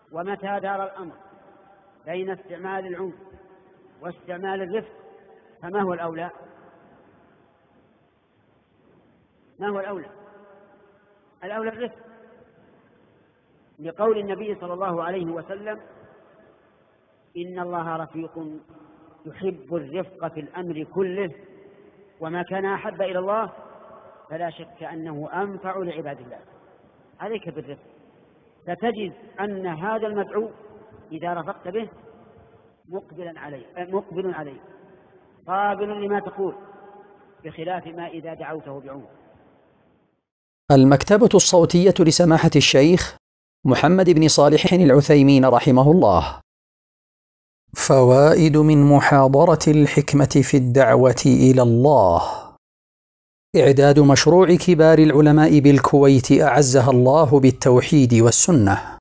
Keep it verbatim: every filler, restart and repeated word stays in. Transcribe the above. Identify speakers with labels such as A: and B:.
A: ومتى دار الأمر بين استعمال العنف واستعمال الرفق فما هو الأولى؟ ما هو الأولى؟ الأولى الرفق، لقول النبي صلى الله عليه وسلم: إن الله رفيق يحب الرفق في الأمر كله، وما كان أحب إلى الله فلا شك أنه أنفع لعباد الله. عليك بالرفق، فتجد أن هذا المدعو إذا رفقت به مقبلا عليه مقبل عليه قابل لما تقول، بخلاف ما إذا دعوته بعنف.
B: المكتبة الصوتية لسماحة الشيخ محمد بن صالح العثيمين رحمه الله. فوائد من محاضرة الحكمة في الدعوة إلى الله: إعداد مشروع كبار العلماء بالكويت أعزها الله بالتوحيد والسنة.